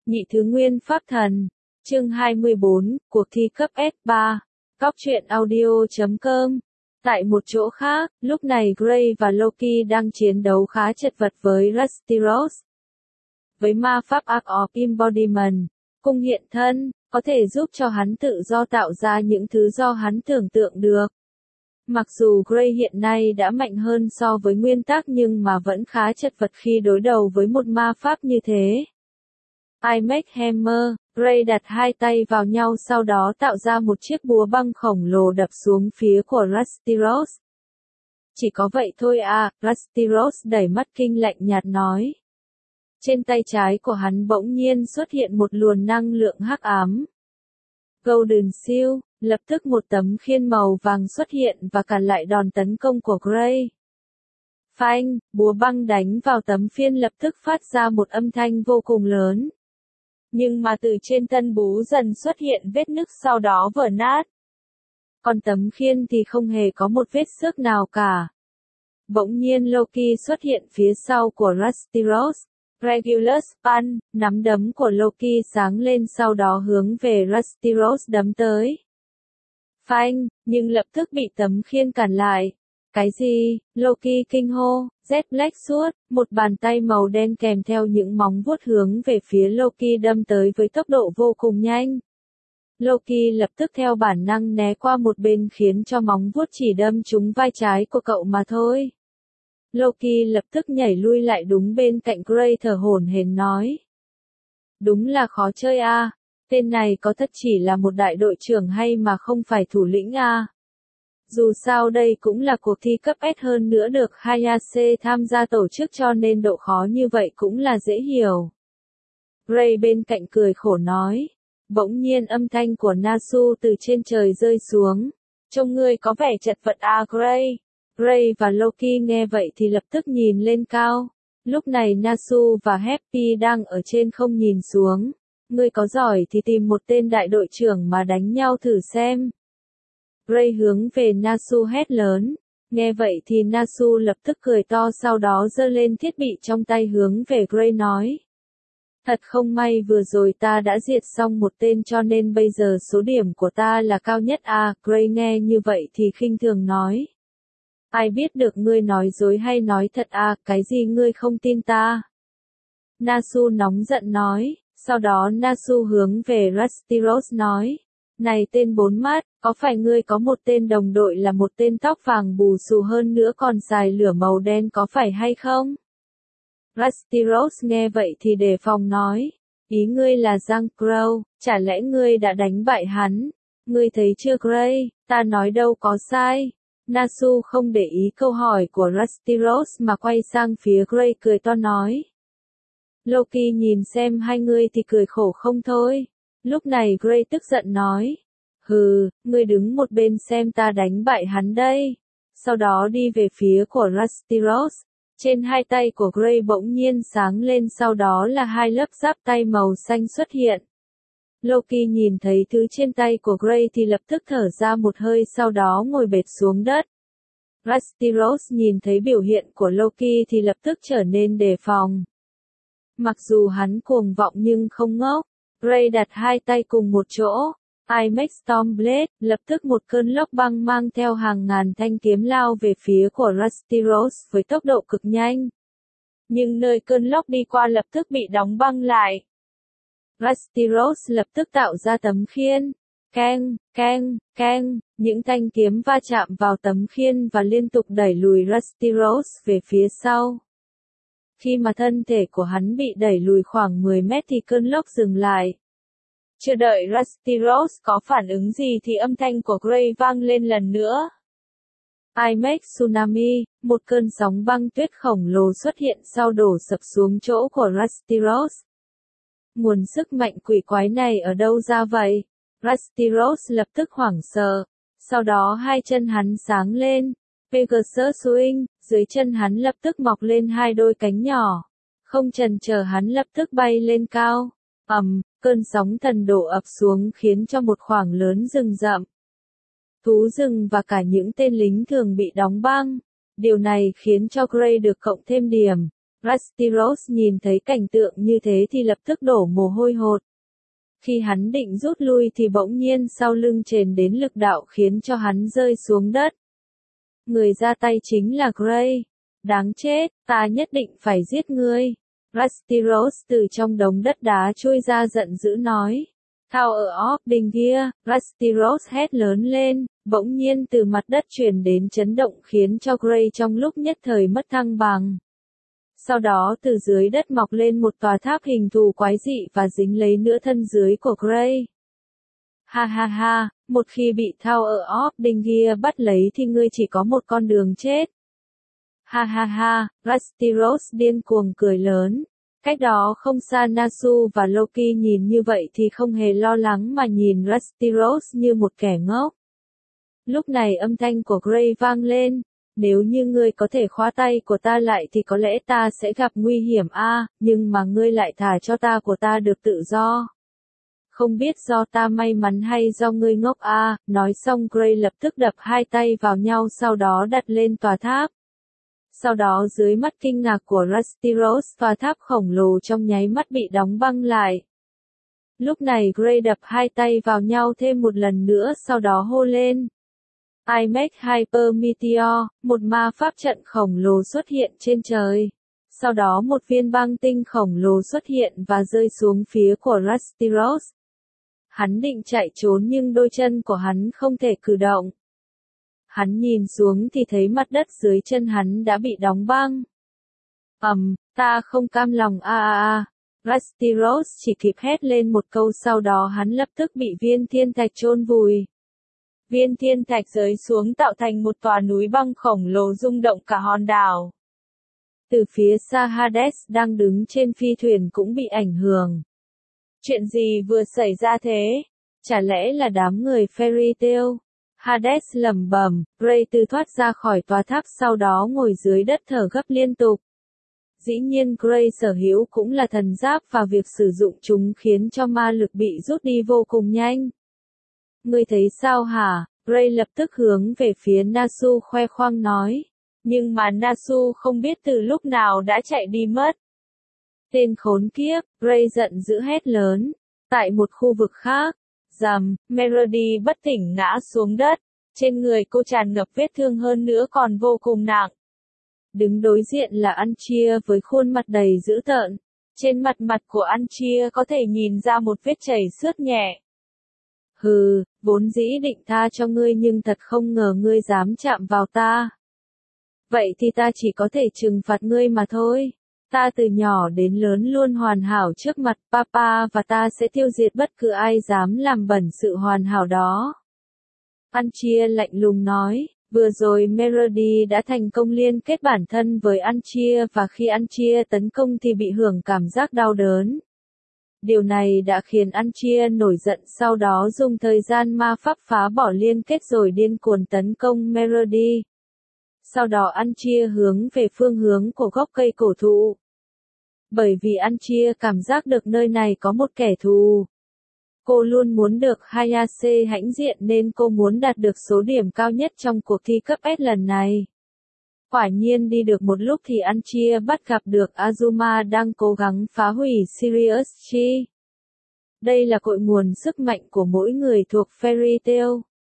Nhị thứ nguyên pháp thần. Chương 24, cuộc thi cấp S3. Cóc truyện audio.com. Tại một chỗ khác, lúc này Gray và Loki đang chiến đấu khá chật vật với Rusty Rose. Với ma pháp Arc of Embodiment, cung hiện thân, có thể giúp cho hắn tự do tạo ra những thứ do hắn tưởng tượng được. Mặc dù Gray hiện nay đã mạnh hơn so với nguyên tắc nhưng mà vẫn khá chật vật khi đối đầu với một ma pháp như thế. iMac Hammer, Gray đặt hai tay vào nhau sau đó tạo ra một chiếc búa băng khổng lồ đập xuống phía của Rusty Rose. Chỉ có vậy thôi à, Rusty Rose đẩy mắt kinh lạnh nhạt nói. Trên tay trái của hắn bỗng nhiên xuất hiện một luồng năng lượng hắc ám. Golden Shield, lập tức một tấm khiên màu vàng xuất hiện và cản lại đòn tấn công của Gray. Phanh, búa băng đánh vào tấm khiên lập tức phát ra một âm thanh vô cùng lớn. Nhưng mà từ trên thân búa dần xuất hiện vết nứt sau đó vỡ nát. Còn tấm khiên thì không hề có một vết xước nào cả. Bỗng nhiên Loki xuất hiện phía sau của Rusty Rose. Regulus Punch, nắm đấm của Loki sáng lên sau đó hướng về Rusty Rose đấm tới. Phanh, nhưng lập tức bị tấm khiên cản lại. Cái gì? Loki kinh hô, Z Black Sword, một bàn tay màu đen kèm theo những móng vuốt hướng về phía Loki đâm tới với tốc độ vô cùng nhanh. Loki lập tức theo bản năng né qua một bên khiến cho móng vuốt chỉ đâm trúng vai trái của cậu mà thôi. Loki lập tức nhảy lui lại đúng bên cạnh Gray thở hổn hển nói. Đúng là khó chơi a, tên này có thật chỉ là một đại đội trưởng hay mà không phải thủ lĩnh a. Dù sao đây cũng là cuộc thi cấp S hơn nữa được Hayase tham gia tổ chức cho nên độ khó như vậy cũng là dễ hiểu. Gray bên cạnh cười khổ nói. Bỗng nhiên âm thanh của Nasu từ trên trời rơi xuống. Trông ngươi có vẻ chật vật à Gray. Gray và Loki nghe vậy thì lập tức nhìn lên cao. Lúc này Nasu và Happy đang ở trên không nhìn xuống. Ngươi có giỏi thì tìm một tên đại đội trưởng mà đánh nhau thử xem. Gray hướng về Nasu hét lớn. Nghe vậy thì Nasu lập tức cười to sau đó giơ lên thiết bị trong tay hướng về Gray nói. Thật không may vừa rồi ta đã diệt xong một tên cho nên bây giờ số điểm của ta là cao nhất à. Gray nghe như vậy thì khinh thường nói. Ai biết được ngươi nói dối hay nói thật à, cái gì ngươi không tin ta? Nasu nóng giận nói, sau đó Nasu hướng về Rusty Rose nói. Này tên bốn mắt, có phải ngươi có một tên đồng đội là một tên tóc vàng bù xù hơn nữa còn xài lửa màu đen có phải hay không? Rusty Rose nghe vậy thì đề phòng nói. Ý ngươi là Giang Crow, chả lẽ ngươi đã đánh bại hắn? Ngươi thấy chưa Gray, ta nói đâu có sai. Nasu không để ý câu hỏi của Rusty Rose mà quay sang phía Gray cười to nói. Loki nhìn xem hai người thì cười khổ không thôi. Lúc này Gray tức giận nói. Hừ, ngươi đứng một bên xem ta đánh bại hắn đây. Sau đó đi về phía của Rusty Rose. Trên hai tay của Gray bỗng nhiên sáng lên sau đó là hai lớp giáp tay màu xanh xuất hiện. Loki nhìn thấy thứ trên tay của Gray thì lập tức thở ra một hơi sau đó ngồi bệt xuống đất. Rusty Rose nhìn thấy biểu hiện của Loki thì lập tức trở nên đề phòng. Mặc dù hắn cuồng vọng nhưng không ngốc, Gray đặt hai tay cùng một chỗ. iMac Stormblade, lập tức một cơn lốc băng mang theo hàng ngàn thanh kiếm lao về phía của Rusty Rose với tốc độ cực nhanh. Nhưng nơi cơn lốc đi qua lập tức bị đóng băng lại. Rusty Rose lập tức tạo ra tấm khiên. Keng, keng, keng, những thanh kiếm va chạm vào tấm khiên và liên tục đẩy lùi Rusty Rose về phía sau. Khi mà thân thể của hắn bị đẩy lùi khoảng 10 mét thì cơn lốc dừng lại. Chưa đợi Rusty Rose có phản ứng gì thì âm thanh của Gray vang lên lần nữa. iMac Tsunami, một cơn sóng băng tuyết khổng lồ xuất hiện sau đổ sập xuống chỗ của Rusty Rose. Nguồn sức mạnh quỷ quái này ở đâu ra vậy? Rusty Rose lập tức hoảng sợ. Sau đó hai chân hắn sáng lên. Pegasus Swing, dưới chân hắn lập tức mọc lên hai đôi cánh nhỏ. Không chần chờ hắn lập tức bay lên cao. Cơn sóng thần đổ ập xuống khiến cho một khoảng lớn rừng rậm. Thú rừng và cả những tên lính thường bị đóng băng. Điều này khiến cho Gray được cộng thêm điểm. Rusty Rose nhìn thấy cảnh tượng như thế thì lập tức đổ mồ hôi hột. Khi hắn định rút lui thì bỗng nhiên sau lưng truyền đến lực đạo khiến cho hắn rơi xuống đất. Người ra tay chính là Gray. Đáng chết, ta nhất định phải giết ngươi. Rusty Rose từ trong đống đất đá chui ra giận dữ nói. Tower of Dingia, Rusty Rose hét lớn lên, bỗng nhiên từ mặt đất truyền đến chấn động khiến cho Gray trong lúc nhất thời mất thăng bằng. Sau đó từ dưới đất mọc lên một tòa tháp hình thù quái dị và dính lấy nửa thân dưới của Gray. Ha ha ha, một khi bị Tower of Dingia bắt lấy thì ngươi chỉ có một con đường chết. Ha ha ha, Rusty Rose điên cuồng cười lớn. Cách đó không xa Nasu và Loki nhìn như vậy thì không hề lo lắng mà nhìn Rusty Rose như một kẻ ngốc. Lúc này âm thanh của Gray vang lên. Nếu như ngươi có thể khóa tay của ta lại thì có lẽ ta sẽ gặp nguy hiểm nhưng mà ngươi lại thả cho ta của ta được tự do. Không biết do ta may mắn hay do ngươi ngốc nói xong Gray lập tức đập hai tay vào nhau sau đó đặt lên tòa tháp. Sau đó dưới mắt kinh ngạc của Rusty Rose tòa tháp khổng lồ trong nháy mắt bị đóng băng lại. Lúc này Gray đập hai tay vào nhau thêm một lần nữa sau đó hô lên. I make Hyper Meteor, một ma pháp trận khổng lồ xuất hiện trên trời. Sau đó một viên băng tinh khổng lồ xuất hiện và rơi xuống phía của Rusty Rose. Hắn định chạy trốn nhưng đôi chân của hắn không thể cử động. Hắn nhìn xuống thì thấy mặt đất dưới chân hắn đã bị đóng băng. Ta không cam lòng Rusty Rose chỉ kịp hét lên một câu sau đó hắn lập tức bị viên thiên thạch chôn vùi. Viên thiên thạch rơi xuống tạo thành một tòa núi băng khổng lồ rung động cả hòn đảo. Từ phía xa Hades đang đứng trên phi thuyền cũng bị ảnh hưởng. Chuyện gì vừa xảy ra thế? Chả lẽ là đám người Fairy Tail? Hades lẩm bẩm, Gray từ thoát ra khỏi tòa tháp sau đó ngồi dưới đất thở gấp liên tục. Dĩ nhiên Gray sở hữu cũng là thần giáp và việc sử dụng chúng khiến cho ma lực bị rút đi vô cùng nhanh. Ngươi thấy sao hả? Gray lập tức hướng về phía Nasu khoe khoang nói. Nhưng mà Nasu không biết từ lúc nào đã chạy đi mất. Tên khốn kiếp, Gray giận dữ hét lớn. Tại một khu vực khác, Merody bất tỉnh ngã xuống đất. Trên người cô tràn ngập vết thương hơn nữa còn vô cùng nặng. Đứng đối diện là Anchia với khuôn mặt đầy dữ tợn. Trên mặt của Anchia có thể nhìn ra một vết chảy xước nhẹ. Hừ, vốn dĩ định tha cho ngươi nhưng thật không ngờ ngươi dám chạm vào ta. Vậy thì ta chỉ có thể trừng phạt ngươi mà thôi. Ta từ nhỏ đến lớn luôn hoàn hảo trước mặt Papa và ta sẽ tiêu diệt bất cứ ai dám làm bẩn sự hoàn hảo đó. Anchia lạnh lùng nói, vừa rồi Merody đã thành công liên kết bản thân với Anchia và khi Anchia tấn công thì bị hưởng cảm giác đau đớn. Điều này đã khiến Anchia nổi giận sau đó dùng thời gian ma pháp phá bỏ liên kết rồi điên cuồng tấn công Merody. Sau đó Anchia hướng về phương hướng của gốc cây cổ thụ. Bởi vì Anchia cảm giác được nơi này có một kẻ thù. Cô luôn muốn được Hayase hãnh diện nên cô muốn đạt được số điểm cao nhất trong cuộc thi cấp S lần này. Quả nhiên đi được một lúc thì Anchia bắt gặp được Azuma đang cố gắng phá hủy Sirius Chi. Đây là cội nguồn sức mạnh của mỗi người thuộc Fairy Tail.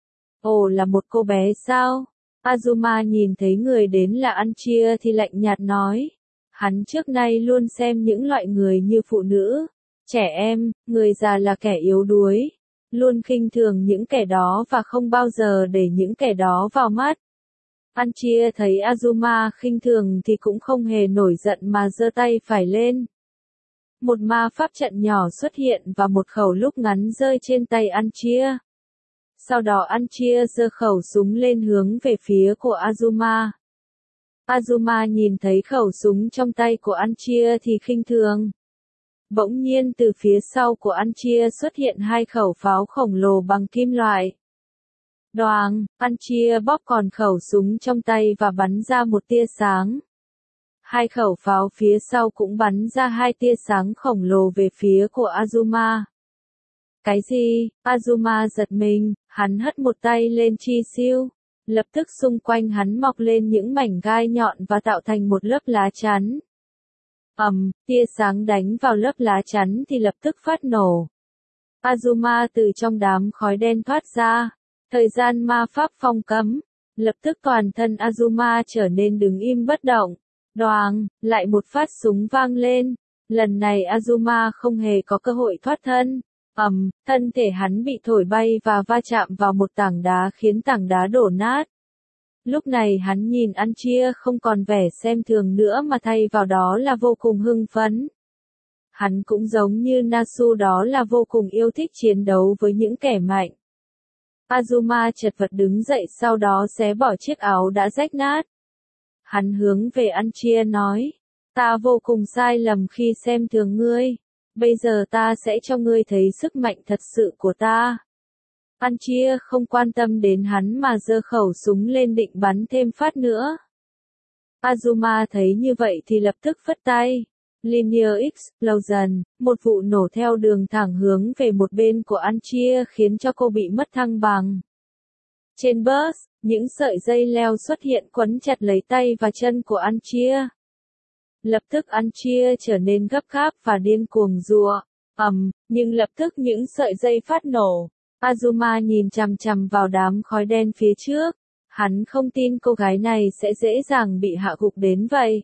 Ồ là một cô bé sao? Azuma nhìn thấy người đến là Anchia thì lạnh nhạt nói. Hắn trước nay luôn xem những loại người như phụ nữ, trẻ em, người già là kẻ yếu đuối. Luôn khinh thường những kẻ đó và không bao giờ để những kẻ đó vào mắt. Anchia thấy Azuma khinh thường thì cũng không hề nổi giận mà giơ tay phải lên. Một ma pháp trận nhỏ xuất hiện và một khẩu lúc ngắn rơi trên tay Anchia. Sau đó Anchia giơ khẩu súng lên hướng về phía của Azuma. Azuma nhìn thấy khẩu súng trong tay của Anchia thì khinh thường. Bỗng nhiên từ phía sau của Anchia xuất hiện hai khẩu pháo khổng lồ bằng kim loại. Đoàng, Anchia bóp còn khẩu súng trong tay và bắn ra một tia sáng. Hai khẩu pháo phía sau cũng bắn ra hai tia sáng khổng lồ về phía của Azuma. Cái gì? Azuma giật mình, hắn hất một tay lên chi siêu. Lập tức xung quanh hắn mọc lên những mảnh gai nhọn và tạo thành một lớp lá chắn. Tia sáng đánh vào lớp lá chắn thì lập tức phát nổ. Azuma từ trong đám khói đen thoát ra. Thời gian ma pháp phong cấm. Lập tức toàn thân Azuma trở nên đứng im bất động. Đoàng, lại một phát súng vang lên. Lần này Azuma không hề có cơ hội thoát thân. Thân thể hắn bị thổi bay và va chạm vào một tảng đá khiến tảng đá đổ nát. Lúc này hắn nhìn Anchia không còn vẻ xem thường nữa mà thay vào đó là vô cùng hưng phấn. Hắn cũng giống như Nasu đó là vô cùng yêu thích chiến đấu với những kẻ mạnh. Azuma chật vật đứng dậy sau đó xé bỏ chiếc áo đã rách nát. Hắn hướng về Anchia nói, ta vô cùng sai lầm khi xem thường ngươi. Bây giờ ta sẽ cho ngươi thấy sức mạnh thật sự của ta. Anchia không quan tâm đến hắn mà giơ khẩu súng lên định bắn thêm phát nữa. Azuma thấy như vậy thì lập tức phất tay. Linear Explosion, một vụ nổ theo đường thẳng hướng về một bên của Anchia khiến cho cô bị mất thăng bằng. Trên bus, những sợi dây leo xuất hiện quấn chặt lấy tay và chân của Anchia. Lập tức Anchia trở nên gấp gáp và điên cuồng rùa. Nhưng lập tức những sợi dây phát nổ. Azuma nhìn chằm chằm vào đám khói đen phía trước. Hắn không tin cô gái này sẽ dễ dàng bị hạ gục đến vậy.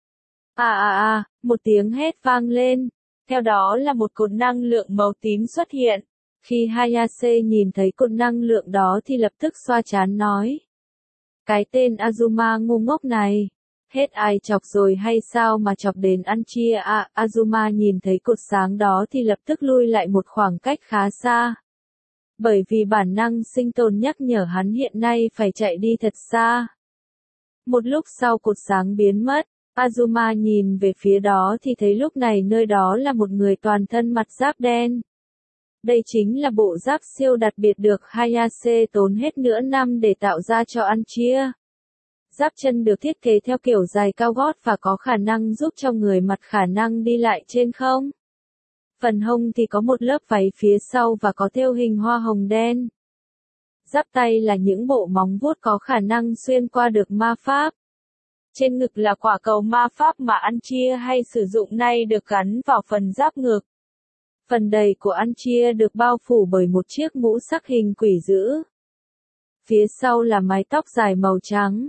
Một tiếng hét vang lên. Theo đó là một cột năng lượng màu tím xuất hiện. Khi Hayase nhìn thấy cột năng lượng đó thì lập tức xoa trán nói. Cái tên Azuma ngu ngốc này. Hết ai chọc rồi hay sao mà chọc đến Anchia Azuma nhìn thấy cột sáng đó thì lập tức lui lại một khoảng cách khá xa. Bởi vì bản năng sinh tồn nhắc nhở hắn hiện nay phải chạy đi thật xa. Một lúc sau cột sáng biến mất, Azuma nhìn về phía đó thì thấy lúc này nơi đó là một người toàn thân mặt giáp đen. Đây chính là bộ giáp siêu đặc biệt được Hayase tốn hết nửa năm để tạo ra cho Anchia. Giáp chân được thiết kế theo kiểu dài cao gót và có khả năng giúp cho người mặc khả năng đi lại trên không. Phần hông thì có một lớp váy phía sau và có thêu hình hoa hồng đen. Giáp tay là những bộ móng vuốt có khả năng xuyên qua được ma pháp. Trên ngực là quả cầu ma pháp mà Anchia hay sử dụng nay được gắn vào phần giáp ngực. Phần đầy của Anchia được bao phủ bởi một chiếc mũ sắc hình quỷ dữ. Phía sau là mái tóc dài màu trắng.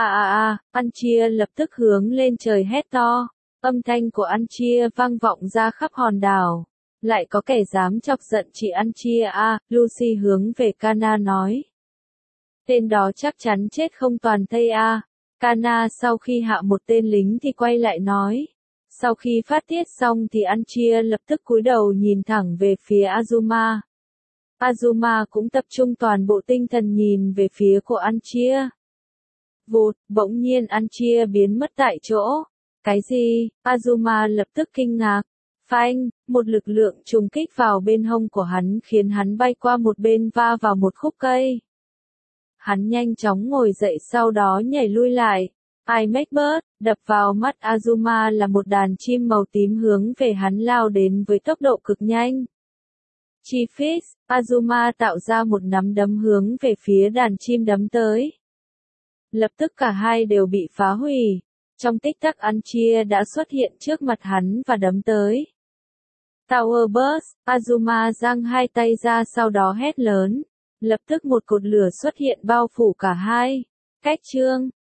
Anchia lập tức hướng lên trời hét to. Âm thanh của Anchia vang vọng ra khắp hòn đảo. Lại có kẻ dám chọc giận chị Anchia Lucy hướng về Kana nói. Tên đó chắc chắn chết không toàn thây Kana sau khi hạ một tên lính thì quay lại nói. Sau khi phát tiết xong thì Anchia lập tức cúi đầu nhìn thẳng về phía Azuma. Azuma cũng tập trung toàn bộ tinh thần nhìn về phía của Anchia. Vụt, bỗng nhiên Anchia biến mất tại chỗ. Cái gì? Azuma lập tức kinh ngạc. Phanh, một lực lượng trùng kích vào bên hông của hắn khiến hắn bay qua một bên va vào một khúc cây. Hắn nhanh chóng ngồi dậy sau đó nhảy lui lại. I make bird, đập vào mắt Azuma là một đàn chim màu tím hướng về hắn lao đến với tốc độ cực nhanh. Chi Fist, Azuma tạo ra một nắm đấm hướng về phía đàn chim đấm tới. Lập tức cả hai đều bị phá hủy. Trong tích tắc Anchia đã xuất hiện trước mặt hắn và đấm tới. Tower Burst, Azuma giang hai tay ra sau đó hét lớn. Lập tức một cột lửa xuất hiện bao phủ cả hai. Cách chương